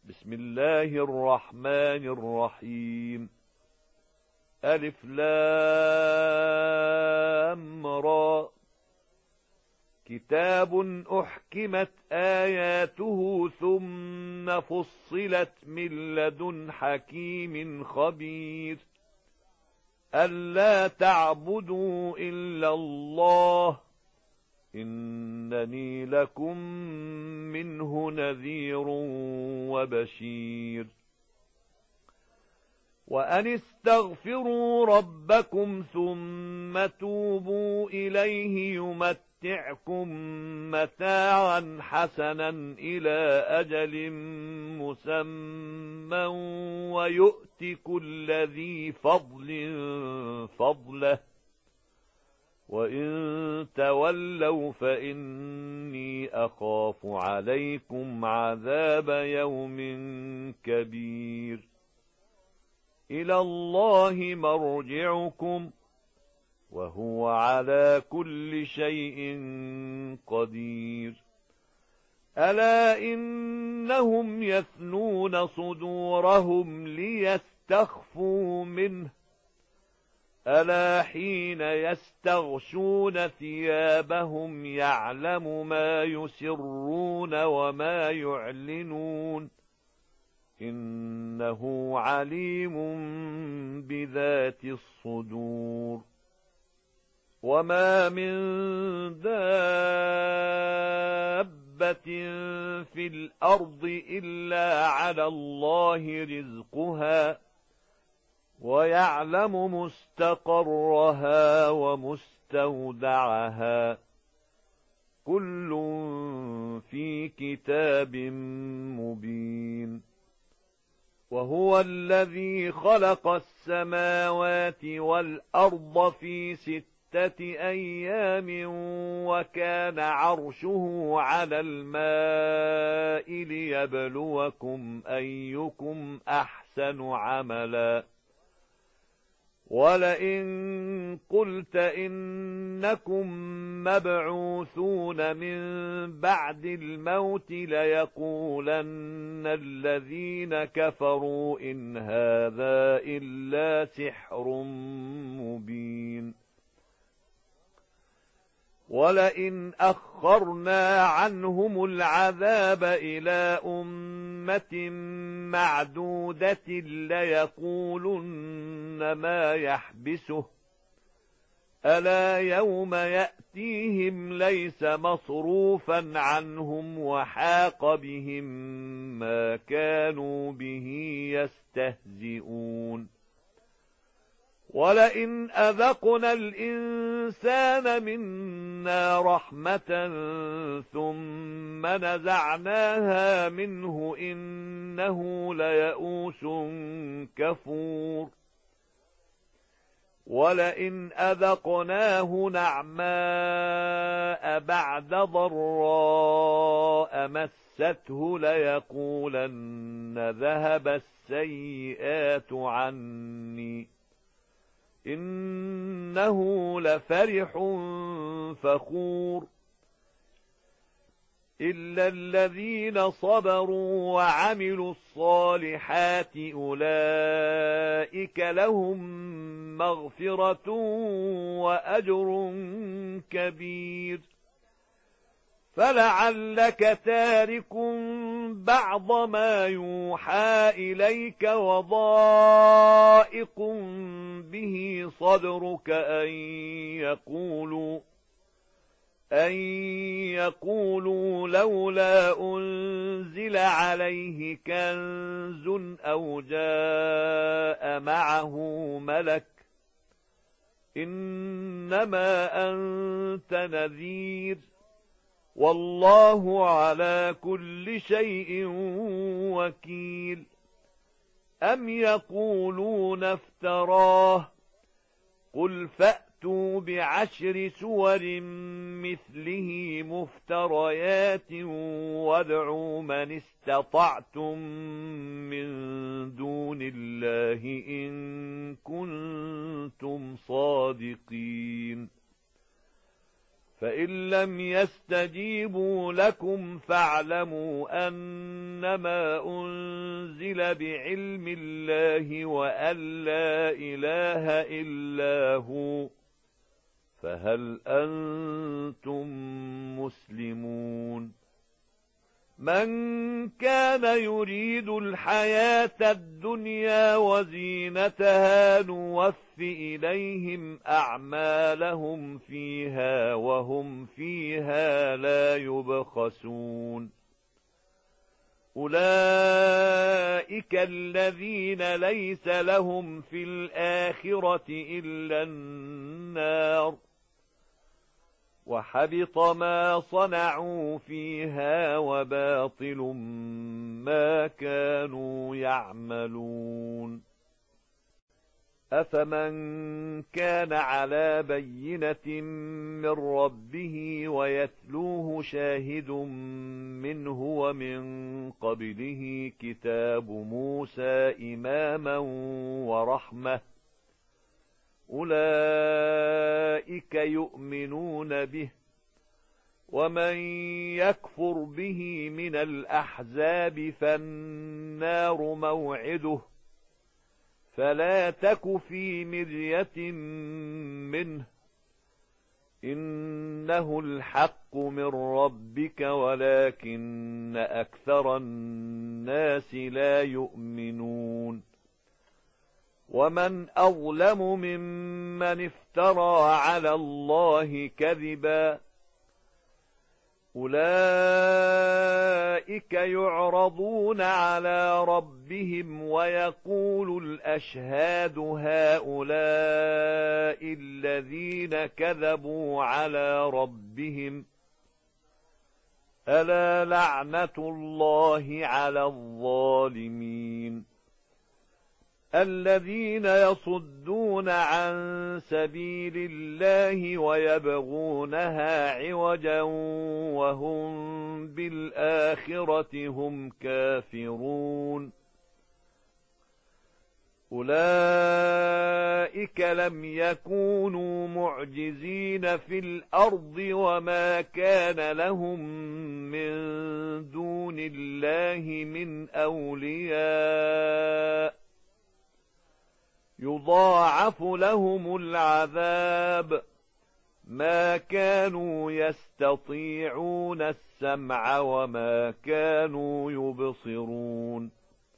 بسم الله الرحمن الرحيم. ألف لام را. كتاب أحكمت آياته ثم فصلت من لدن حكيم خبير. ألا تعبدوا إلا الله إنني لكم منه نذير وبشير. وأن استغفروا ربكم ثم توبوا إليه يمتعكم متاعا حسنا إلى أجل مسمى ويؤت كل ذي فضل فضله وإن تولوا فإني أخاف عليكم عذاب يوم كبير. إلى الله مرجعكم وهو على كل شيء قدير. ألا إنهم يثنون صدورهم ليستخفوا منه ألا حين يستغشون ثيابهم يعلم ما يسرون وما يعلنون إنه عليم بذات الصدور. وما من دابة في الأرض إلا على الله رزقها ويعلم مستقرها ومستودعها كل في كتاب مبين. وهو الذي خلق السماوات والأرض في 6 أيام وكان عرشه على الماء ليبلوكم أيكم أحسن عملا. ولئن قلت إنكم مبعوثون من بعد الموت ليقولن الذين كفروا إن هذا إلا سحر مبين. ولئن أخرنا عنهم العذاب إلى أمة معدودة ليقولن ما يحبسه ألا يوم يأتيهم ليس مصروفا عنهم وحاق بهم ما كانوا به يستهزئون. ولئن أذقنا الإنسان منا رحمة ثم نزعناها منه إنه ليئوس كفور. ولئن أذقناه نعماء بعد ضراء مسته ليقولن ذهب السيئات عني إنه لفرح فخور. إلا الذين صبروا وعملوا الصالحات أولئك لهم مغفرة وأجر كبير. فلعلك تارك بعض ما يوحى إليك وضائق به صدرك أن يقولوا لولا أنزل عليه كنز أو جاء معه ملك إنما أنت نذير والله على كل شيء وكيل. أم يقولون افتراه قل فأتوا ب10 سور مثله مفتريات وادعوا من استطعتم من دون الله إن كنتم صادقين. فإن لم يستجيبوا لكم فاعلموا أنما أنزل بعلم الله وأن لا إله إلا هو، فهل أنتم مسلمون؟ من كان يريد الحياة الدنيا وزينتها نوف إليهم أعمالهم فيها وهم فيها لا يبخسون. أولئك الذين ليس لهم في الآخرة إلا النار، وحبط ما صنعوا فيها وباطل ما كانوا يعملون. أفمن كان على بينة من ربه ويتلوه شاهد منه ومن قبله كتاب موسى إماما ورحمة، أولئك يؤمنون به، ومن يكفر به من الأحزاب فالنار موعده، فلا تك في مرية منه، إنه الحق من ربك ولكن أكثر الناس لا يؤمنون. ومن أظلم ممن افترى على الله كذبا، أولئك يعرضون على ربهم ويقول الأشهاد هؤلاء الذين كذبوا على ربهم، ألا لعنة الله على الظالمين. الذين يصدون عن سبيل الله ويبغونها عوجا وهم بالآخرة هم كافرون، أولئك لم يكونوا معجزين في الأرض وما كان لهم من دون الله من أولياء، يضاعف لهم العذاب، ما كانوا يستطيعون السمع وما كانوا يبصرون.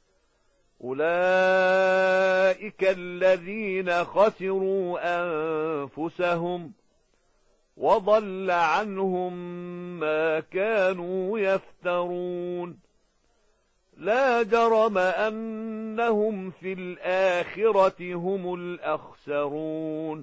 أولئك الذين خسروا أنفسهم وضل عنهم ما كانوا يفترون. لا جرم أنهم في الآخرة هم الأخسرون.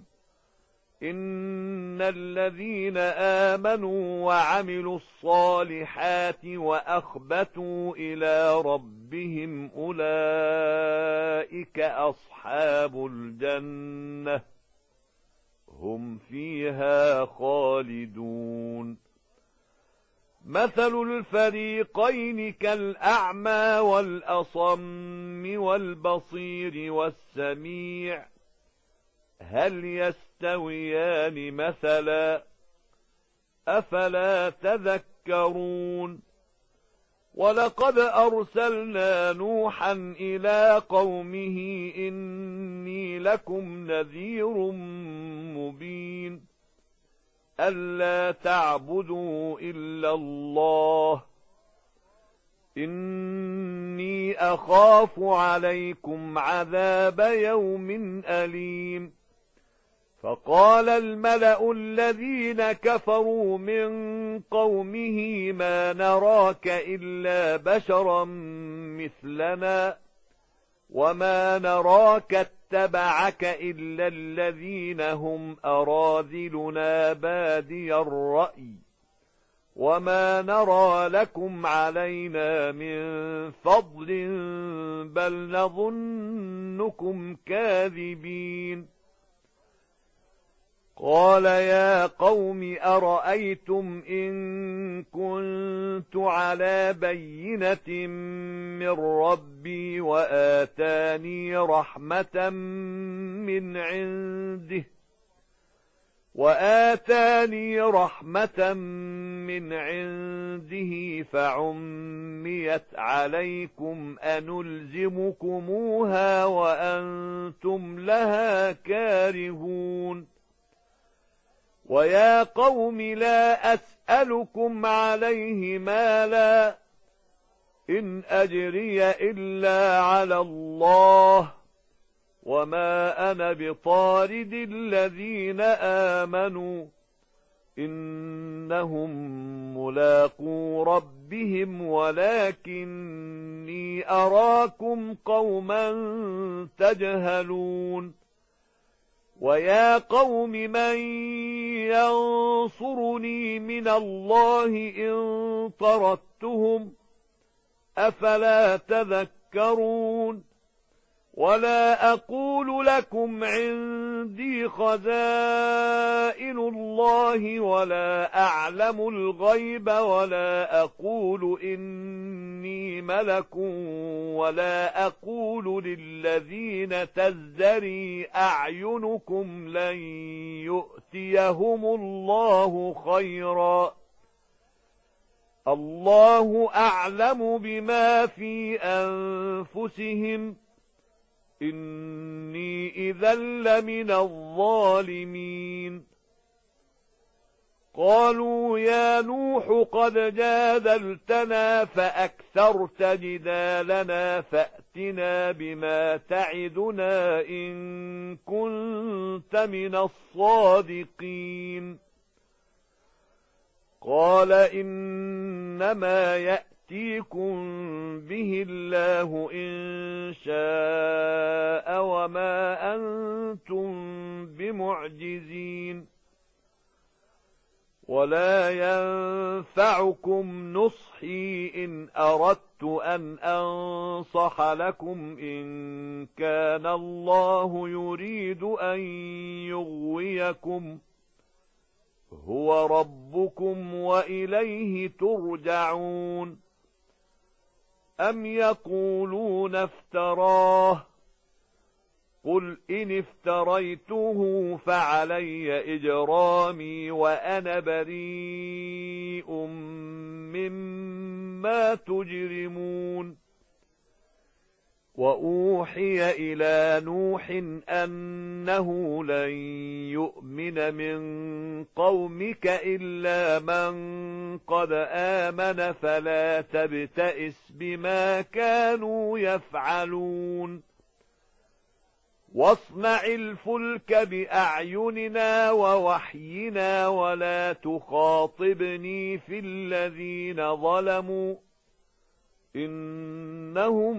إن الذين آمنوا وعملوا الصالحات وأخبتوا إلى ربهم أولئك أصحاب الجنة، هم فيها خالدون. مثل الفريقين كالأعمى والأصم والبصير والسميع، هل يستويان مثلا؟ أفلا تذكرون؟ ولقد أرسلنا نوحا إلى قومه إني لكم نذير مبين، ألا تعبدوا إلا الله، إني أخاف عليكم عذاب يوم أليم. فقال الملأ الذين كفروا من قومه ما نراك إلا بشرا مثلنا وما نراك اتبعك إلا الذين هم أراذلنا بادي الرأي وما نرى لكم علينا من فضل بل نظنكم كاذبين. قال يا قوم أرأيتم إن كنت على بينة من ربي وآتاني رحمة من عنده وآتاني رحمة من عنده فعميت عليكم أنلزمكموها وأنتم لها كارهون ويا قوم لا أسألكم عليه مالا إن أجري إلا على الله وما أنا بطارد الذين آمنوا إنهم ملاقو ربهم ولكني أراكم قوما تجهلون ويا قوم من ينصرني من الله إن طردتهم أفلا تذكرون ولا أقول لكم عندي خزائن الله ولا أعلم الغيب ولا أقول إني ملك ولا أقول للذين تزدري أعينكم لن يؤتيهم الله خيرا الله أعلم بما في أنفسهم إني إذا لمن الظالمين قالوا يا نوح قد جادلتنا فأكثرت جدالنا فأتنا بما تعدنا إن كنت من الصادقين قال إنما يأتيكم به الله إن شاء وما أنتم بمعجزين ولا ينفعكم نصحي إن أردت أن أنصح لكم إن كان الله يريد أن يغويكم هو ربكم وإليه ترجعون أم يقولون افتراه قل إن افتريته فعلي إجرامي وأنا بريء مما تجرمون وأوحي إلى نوح أنه لن يؤمن من قومك إلا من قد آمن فلا تبتئس بما كانوا يفعلون واصنع الفلك بأعيننا ووحينا ولا تخاطبني في الذين ظلموا إنهم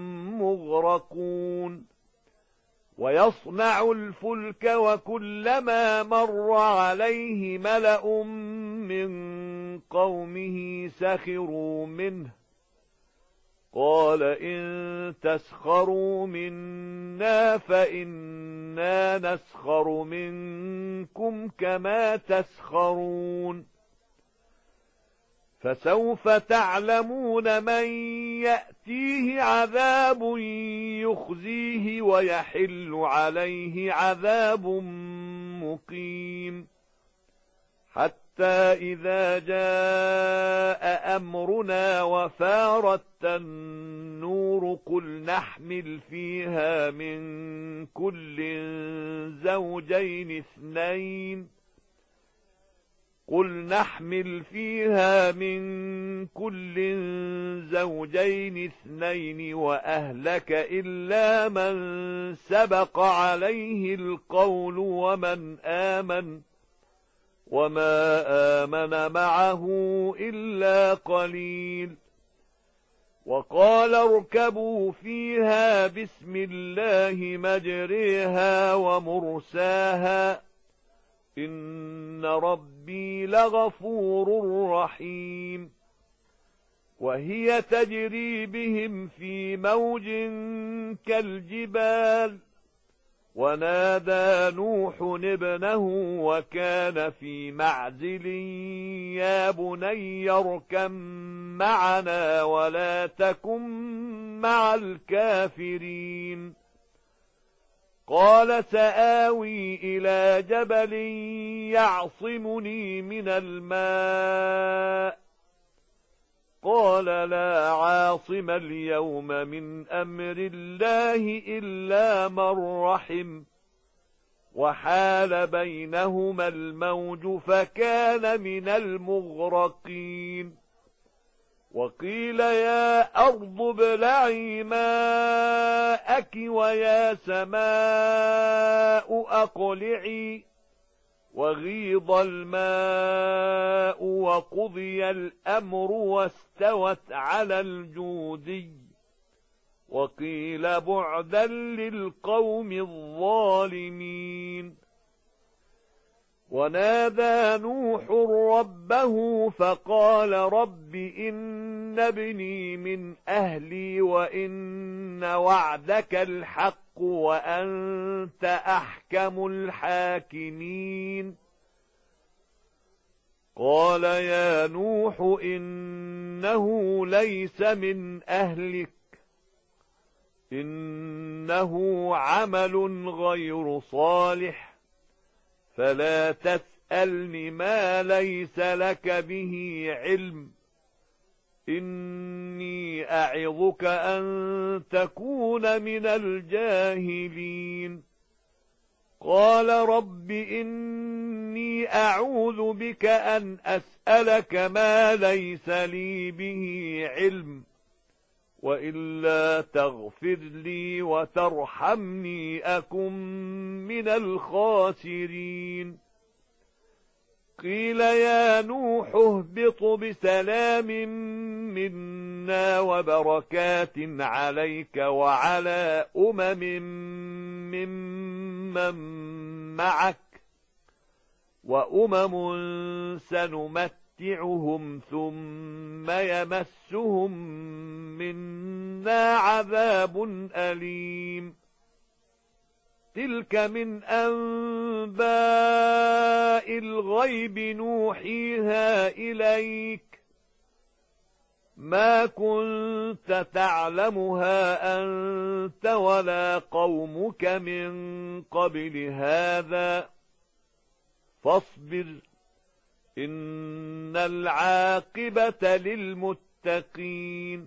مغرقون ويصنع الفلك وكلما مر عليه ملأ من قومه سخروا منه قال إن تسخروا منا فإنا نسخر منكم كما تسخرون فسوف تعلمون من يأتيه عذاب يخزيه ويحل عليه عذاب مقيم حتى إذا جاء أمرنا وفارت النور قل نحمل فيها من كل زوجين اثنين وأهلك إلا من سبق عليه القول ومن آمن وما آمن معه إلا قليل وقال اركبوا فيها بسم الله مجريها ومرساها إن ربي لغفور رحيم وهي تجري بهم في موج كالجبال ونادى نوح ابنه وكان في معزل يا بني اركب معنا ولا تكن مع الكافرين قال سآوي إلى جبل يعصمني من الماء قال لا عاصم اليوم من أمر الله إلا من رحم وحال بينهما الموج فكان من المغرقين وقيل يا أرض ابلعي ماءك ويا سماء أقلعي وغيض الماء وقضي الأمر واستوت على الجودي وقيل بعدا للقوم الظالمين ونادى نوح ربه فقال رب إن ابني من أهلي وإن وعدك الحق وأنت أحكم الحاكمين قال يا نوح إنه ليس من أهلك إنه عمل غير صالح فلا تسألني ما ليس لك به علم إني أعظك أن تكون من الجاهلين قال رب إني أعوذ بك أن أسألك ما ليس لي به علم وإلا تغفر لي وترحمني أكن من الخاسرين قيل يا نوح اهبط بسلام منا وبركات عليك وعلى ممن معك وأمم سنمتعهم ثم يمسهم منا عذاب أليم تلك من أنباء الغيب نوحيها إليك ما كنت تعلمها أنت ولا قومك من قبل هذا فاصبر إن العاقبة للمتقين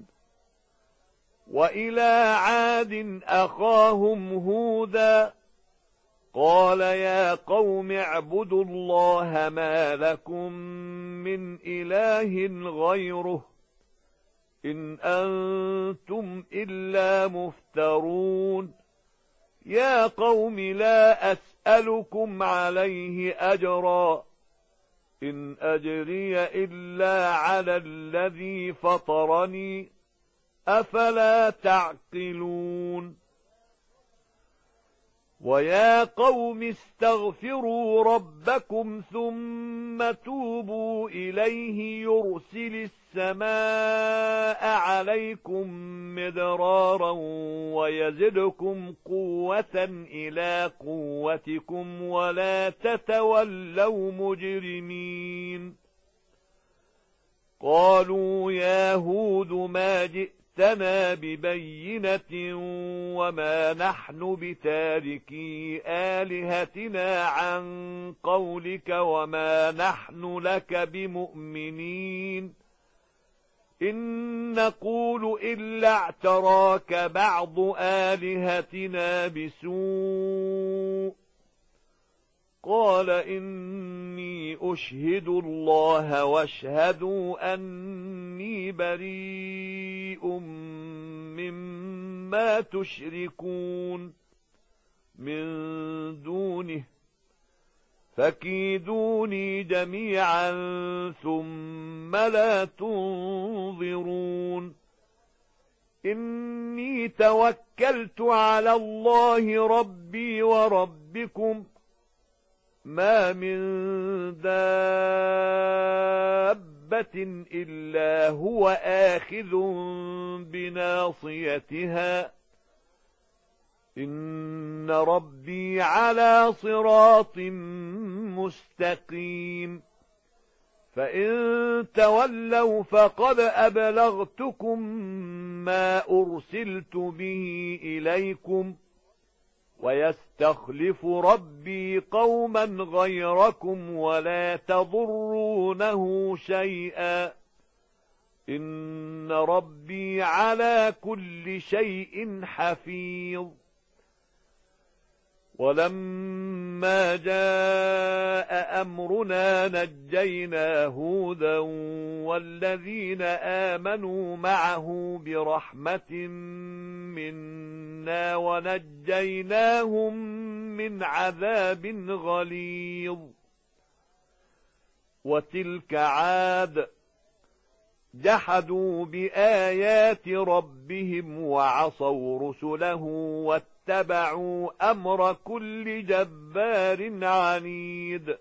وإلى عاد أخاهم هودا قال يا قوم اعبدوا الله ما لكم من إله غيره إن أنتم إلا مفترون يا قوم لا أسألكم عليه أجرا إن أجري إلا على الذي فطرني أفلا تعقلون ويا قوم استغفروا ربكم ثم توبوا إليه يرسل السماء عليكم مدرارا ويزدكم قوة إلى قوتكم ولا تتولوا مجرمين قالوا يا هود ما جئتنا ببينة وما نحن بتاركي آلهتنا عن قولك وما نحن لك بمؤمنين إن نقول إلا اعتراك بعض آلهتنا بسوء قال إني أشهد الله واشهدوا أني بريء مما تشركون من دونه فكيدوني جميعا ثم لا تنظرون إني توكلت على الله ربي وربكم ما من دابة إلا هو آخذ بناصيتها إن ربي على صراط مستقيم فإن تولوا فقد أبلغتكم ما أرسلت به إليكم ويستخلف ربي قوما غيركم ولا تضرونه شيئا إن ربي على كل شيء حفيظ. ولما جاء أمرنا نجينا هودا والذين آمنوا معه برحمة منا ونجيناهم من عذاب غليظ. وتلك عاد جحدوا بآيات ربهم وعصوا رسله واتبعوا أمر كل جبار عنيد.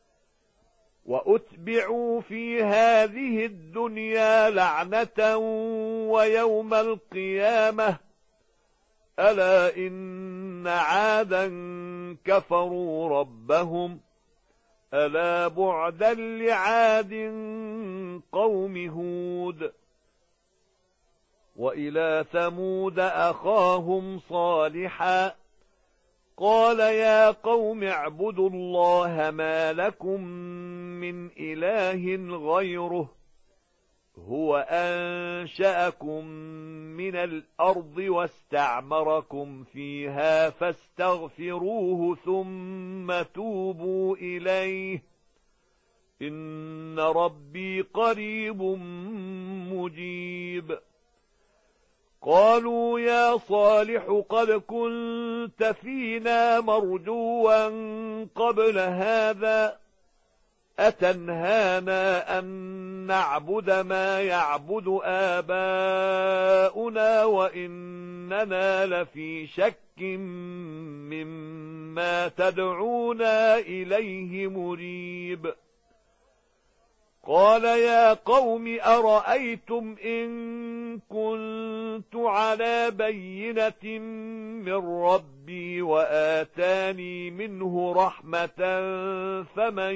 وأتبعوا في هذه الدنيا لعنة ويوم القيامة ألا إن عادا كفروا ربهم ألا بعدا لعاد قوم هود. وإلى ثمود أخاهم صالحا قال يا قوم اعبدوا الله ما لكم من إله غيره هو أنشأكم من الأرض واستعمركم فيها فاستغفروه ثم توبوا إليه إن ربي قريب مجيب. قالوا يا صالح قد كنت فينا مرجوا قبل هذا أتنهانا أن نعبد ما يعبد آباؤنا وإننا لفي شك مما تدعونا إليه مريب. قال يا قوم أرأيتم إن كنت على بينة من ربي وآتاني منه رحمة فمن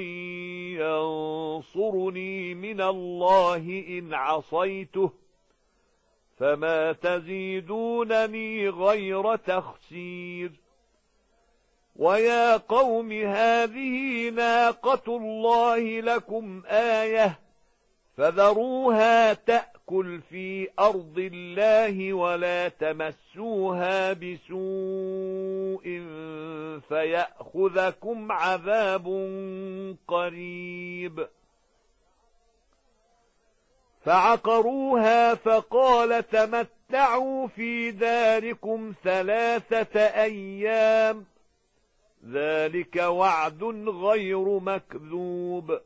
ينصرني من الله إن عصيته فما تزيدونني غير تخسير. ويا قوم هذه ناقة الله لكم آية فذروها تأكل في أرض الله ولا تمسوها بسوء فيأخذكم عذاب قريب. فعقروها فقال تمتعوا في داركم 3 أيام ذلك وعد غير مكذوب.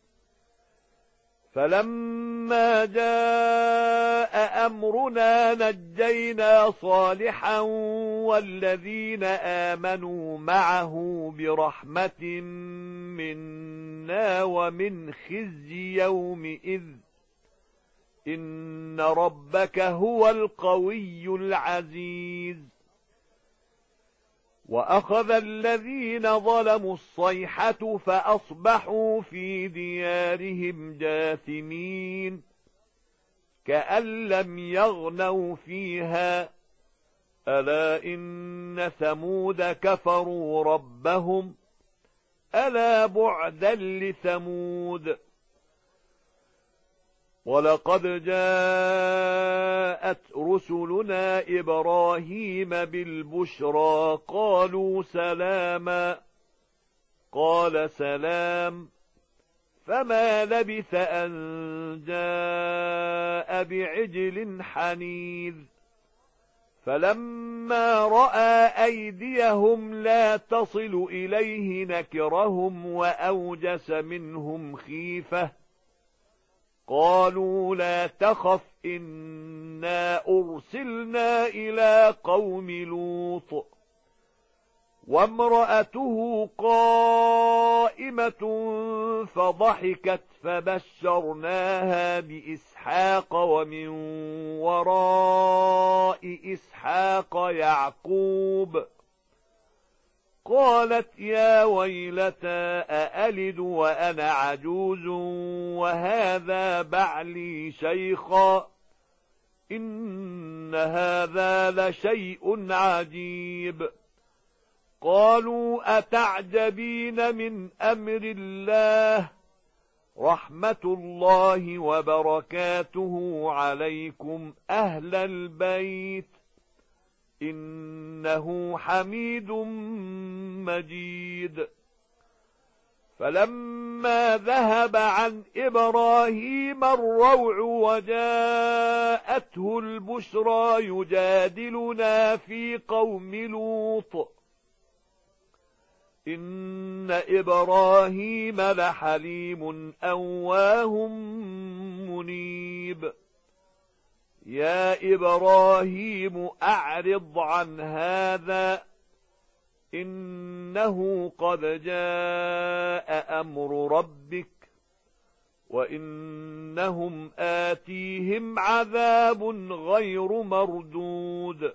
فلما جاء أمرنا نجينا صالحا والذين آمنوا معه برحمة منا ومن خزي يومئذ إن ربك هو القوي العزيز. وأخذ الذين ظلموا الصيحة فأصبحوا في ديارهم جاثمين كأن لم يغنوا فيها ألا إن ثمود كفروا ربهم ألا بعدا لثمود. ولقد جاءت رسلنا إبراهيم بالبشرى قالوا سلاما قال سلام فما لبث أن جاء بعجل حنيذ. فلما رأى أيديهم لا تصل إليه نكرهم وأوجس منهم خيفة قالوا لا تخف إنا أرسلنا إلى قوم لوط وامرأته قائمة فضحكت فبشرناها بإسحاق ومن وراء إسحاق يعقوب قالت يا ويلتى أألد وأنا عجوز وهذا بعلي شيخا إن هذا لشيء عجيب. قالوا أتعجبين من أمر الله رحمة الله وبركاته عليكم أهل البيت إنه حميد مجيد فلما ذهب عن إبراهيم الروع وجاءته البشرى يجادلنا في قوم لوط إن إبراهيم لحليم أواه منيب يا إبراهيم أعرض عن هذا إنه قد جاء أمر ربك وإنهم آتيهم عذاب غير مردود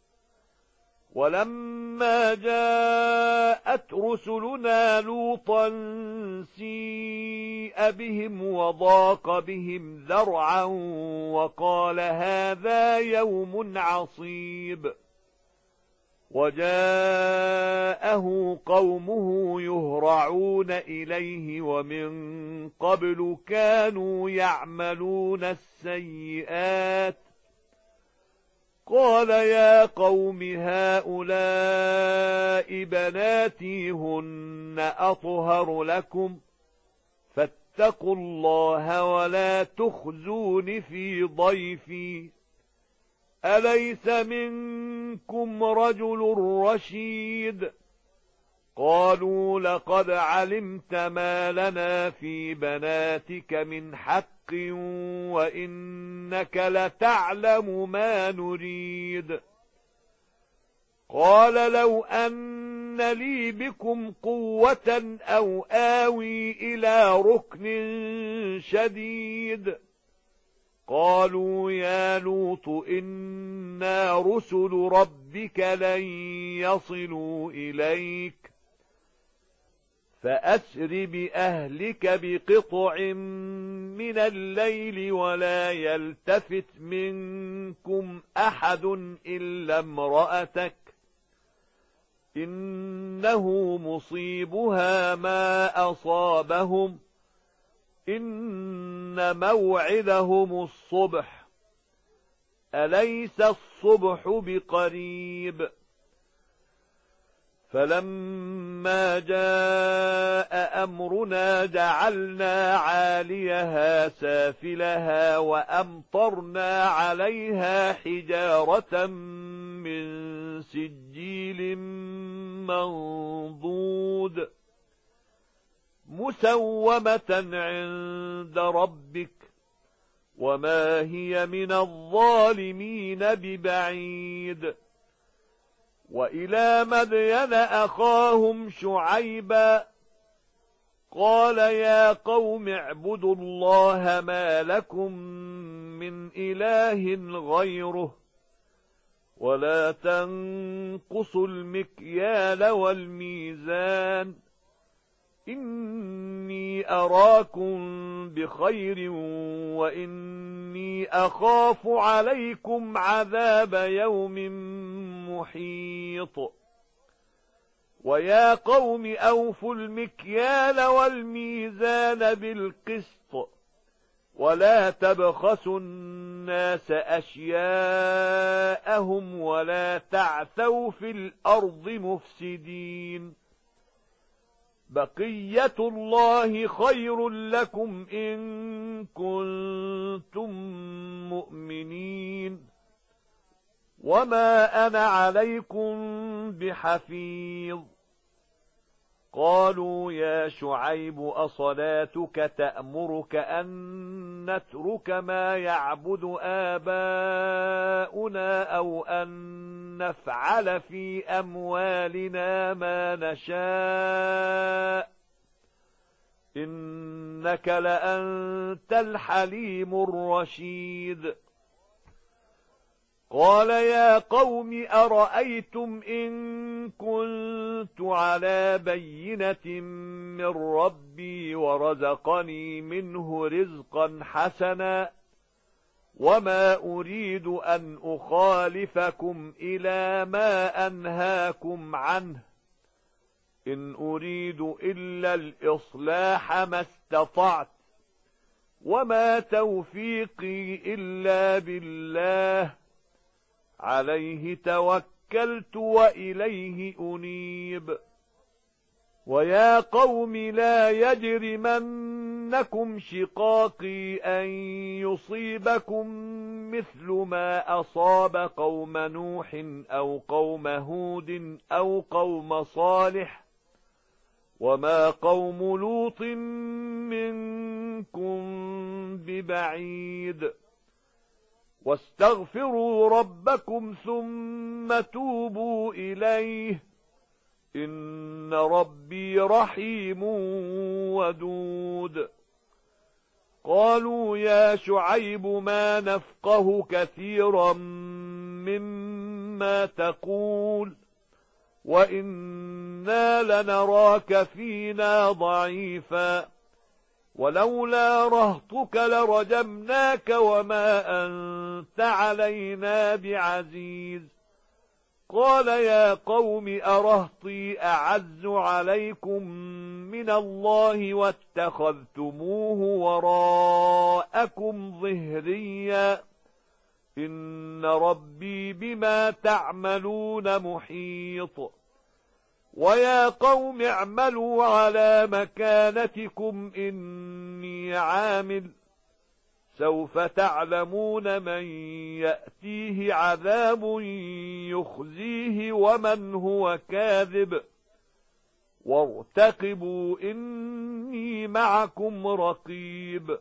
ولما جاءت رسلنا لوطا سيء بهم وضاق بهم ذرعا وقال هذا يوم عصيب وجاءه قومه يهرعون إليه ومن قبل كانوا يعملون السيئات قال يا قوم هؤلاء بناتي هن أطهر لكم فاتقوا الله ولا تخزون في ضيفي أليس منكم رجل رشيد قالوا لقد علمت ما لنا في بناتك من حق وإنك لتعلم ما نريد قال لو أن لي بكم قوة أو آوي إلى ركن شديد قالوا يا لوط إنا رسل ربك لن يصلوا إليك فأسر بأهلك بقطع من الليل ولا يلتفت منكم أحد إلا امرأتك إنه مصيبها ما أصابهم إن موعدهم الصبح أليس الصبح بقريب فلما جاء أمرنا جعلنا عاليها سافلها وأمطرنا عليها حجارة من سجيل منضود مسومة عند ربك وما هي من الظالمين ببعيد وإلى مدين أخاهم شعيبا قال يا قوم اعبدوا الله ما لكم من إله غيره ولا تنقصوا المكيال والميزان إني أراكم بخير وإني أخاف عليكم عذاب يوم محيط ويا قوم أوفوا المكيال والميزان بالقسط ولا تبخسوا الناس أشياءهم ولا تعثوا في الأرض مفسدين بقية الله خير لكم إن كنتم مؤمنين وما أنا عليكم بحفيظ قالوا يا شعيب أصلاتك تأمرك أن نترك ما يعبد آباؤنا أو أن نفعل في أموالنا ما نشاء إنك لأنت الحليم الرشيد قال يا قوم أرأيتم إن كنت على بينة من ربي ورزقني منه رزقا حسنا وما أريد أن أخالفكم إلى ما أنهاكم عنه إن أريد إلا الإصلاح ما استطعت وما توفيقي إلا بالله عليه توكلت وإليه أنيب. ويا قوم لا يجرمنكم شقاقي أن يصيبكم مثل ما أصاب قوم نوح أو قوم هود أو قوم صالح وما قوم لوط منكم ببعيد. واستغفروا ربكم ثم توبوا إليه إن ربي رحيم ودود. قالوا يا شعيب ما نفقه كثيرا مما تقول وإنا لنراك فينا ضعيفا ولولا رهطك لرجمناك وما أنت علينا بعزيز. قال يا قوم أرهطي أعز عليكم من الله واتخذتموه وراءكم ظهريا إن ربي بما تعملون محيط. ويا قوم اعملوا على مكانتكم إني عامل سوف تعلمون من يأتيه عذاب يخزيه ومن هو كاذب وارتقبوا إني معكم رقيب.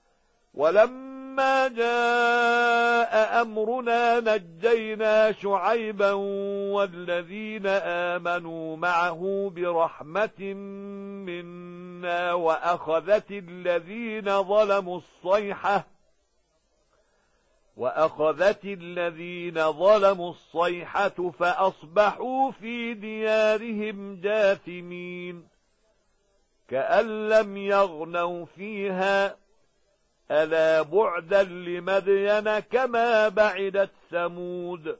ولما جاء أمرنا نجينا شعيبا والذين آمنوا معه برحمة منا وأخذت الذين ظلموا الصيحة فأصبحوا في ديارهم جاثمين كأن لم يغنوا فيها ألا بعدا لمدين كما بعدت ثمود.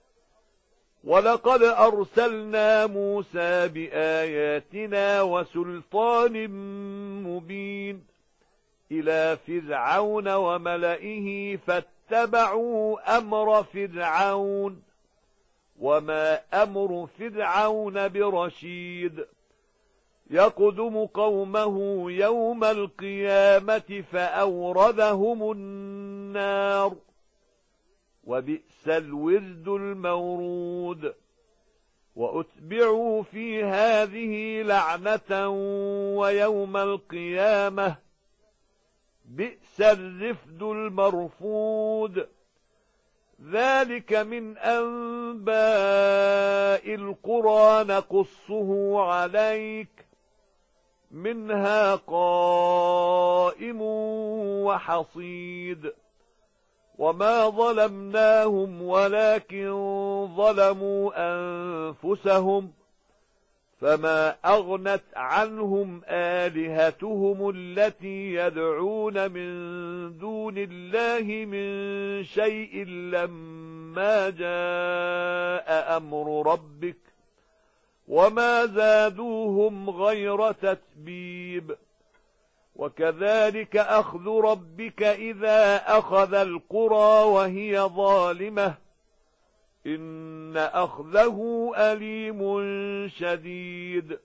ولقد أرسلنا موسى بآياتنا وسلطان مبين إلى فرعون وملئه فاتبعوا أمر فرعون وما أمر فرعون برشيد. يقدم قومه يوم القيامة فأوردهم النار وبئس الورد المورود. وأتبعوا في هذه لعنة ويوم القيامة بئس الرفد المرفود. ذلك من أنباء القرى نقصه عليك منها قائم وحصيد. وما ظلمناهم ولكن ظلموا أنفسهم فما أغنت عنهم آلهتهم التي يدعون من دون الله من شيء لما جاء أمر ربك وما زادوهم غير تتبيب. وكذلك أخذ ربك إذا أخذ القرى وهي ظالمة إن أخذه أليم شديد.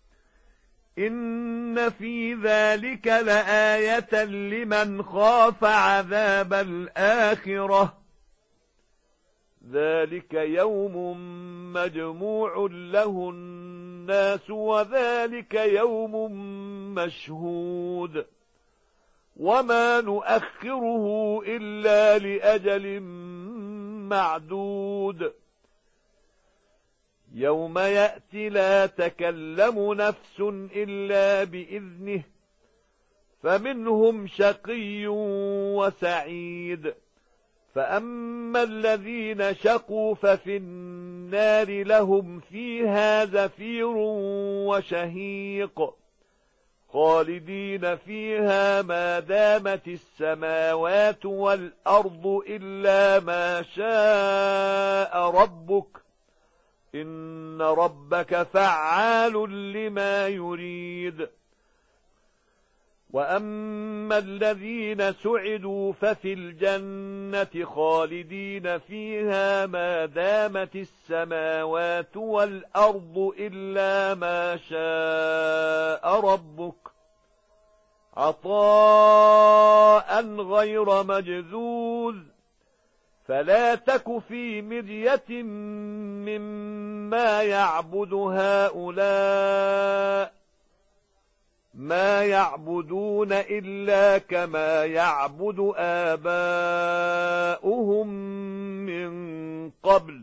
إن في ذلك لآية لمن خاف عذاب الآخرة ذلك يوم مجموع له الناس وذلك يوم مشهود وما نؤخره إلا لأجل معدود. يوم يأتي لا تكلم نفس إلا بإذنه فمنهم شقي وسعيد. فأما الذين شقوا ففي النار لهم فيها زفير وشهيق خالدين فيها ما دامت السماوات والأرض إلا ما شاء ربك إن ربك فعال لما يريد. وأما الذين سعدوا ففي الجنة خالدين فيها ما دامت السماوات والأرض إلا ما شاء ربك عطاء غير مجذوذ. فلا تك في مرية مما يعبد هؤلاء، ما يعبدون إلا كما يعبد آباؤهم من قبل،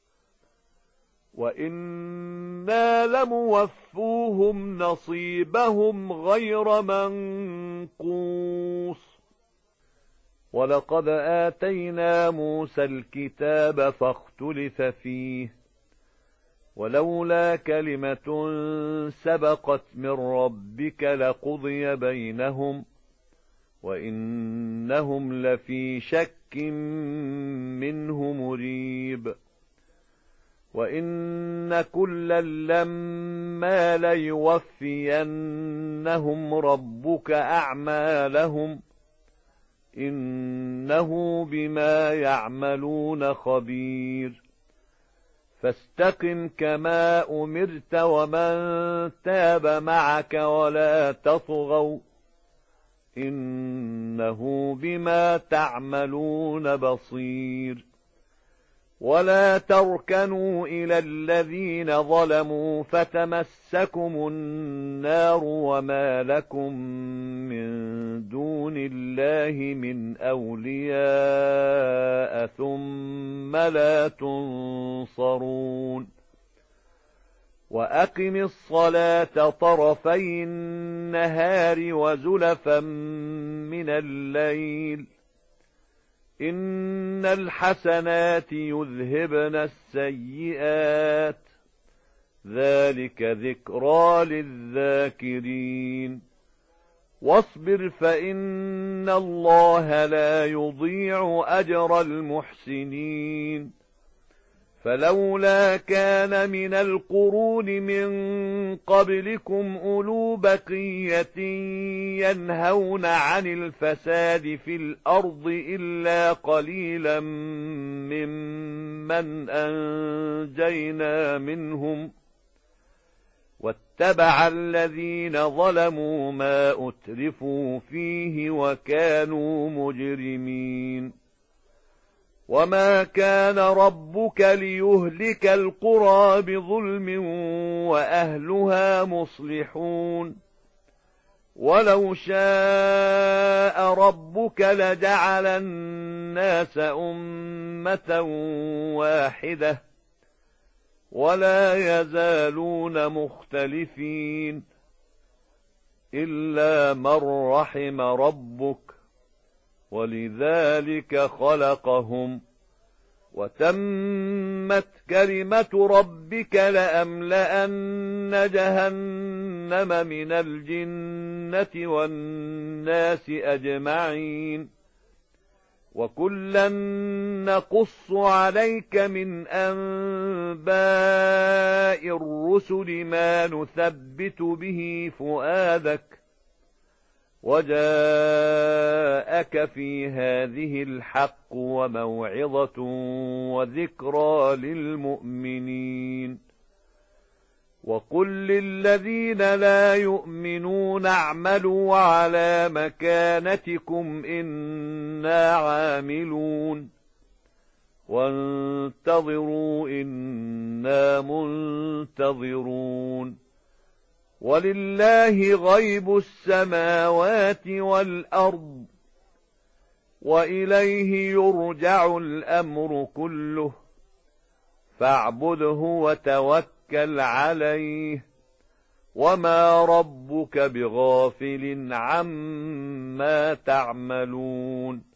وإنا لموفوهم نصيبهم غير منقوص. ولقد آتينا موسى الكتاب فاختلف فيه، ولولا كلمة سبقت من ربك لقضي بينهم وإنهم لفي شك منه مريب. وإن كلا لما ليوفينهم ربك أعمالهم إنه بما يعملون خبير. فاستقم كما أمرت ومن تاب معك ولا تطغوا إنه بما تعملون بصير. ولا تركنوا إلى الذين ظلموا فتمسكم النار وما لكم من دون الله من أولياء ثم لا تنصرون. وأقم الصلاة طرفي النهار وزلفا من الليل إن الحسنات يذهبن السيئات ذلك ذكرى للذاكرين. واصبر فإن الله لا يضيع أجر المحسنين. فلولا كان من القرون من قبلكم أولو بقية ينهون عن الفساد في الأرض إلا قليلا ممن أنجينا منهم واتبع الذين ظلموا ما أترفوا فيه وكانوا مجرمين. وما كان ربك ليهلك القرى بظلم وأهلها مصلحون. ولو شاء ربك لجعل الناس أمة واحدة ولا يزالون مختلفين إلا من رحم ربك ولذلك خلقهم. وتمت كلمة ربك لأملأن جهنم من الجنة والناس أجمعين. وكلا نقص عليك من أنباء الرسل ما نثبت به فؤادك وجاءك في هذه الحق وموعظة وذكرى للمؤمنين. وقل للذين لا يؤمنون اعملوا على مكانتكم إنا عاملون وانتظروا إنا منتظرون. ولله غيب السماوات والأرض وإليه يرجع الأمر كله فاعبده وتوكل عليه وما ربك بغافل عما تعملون.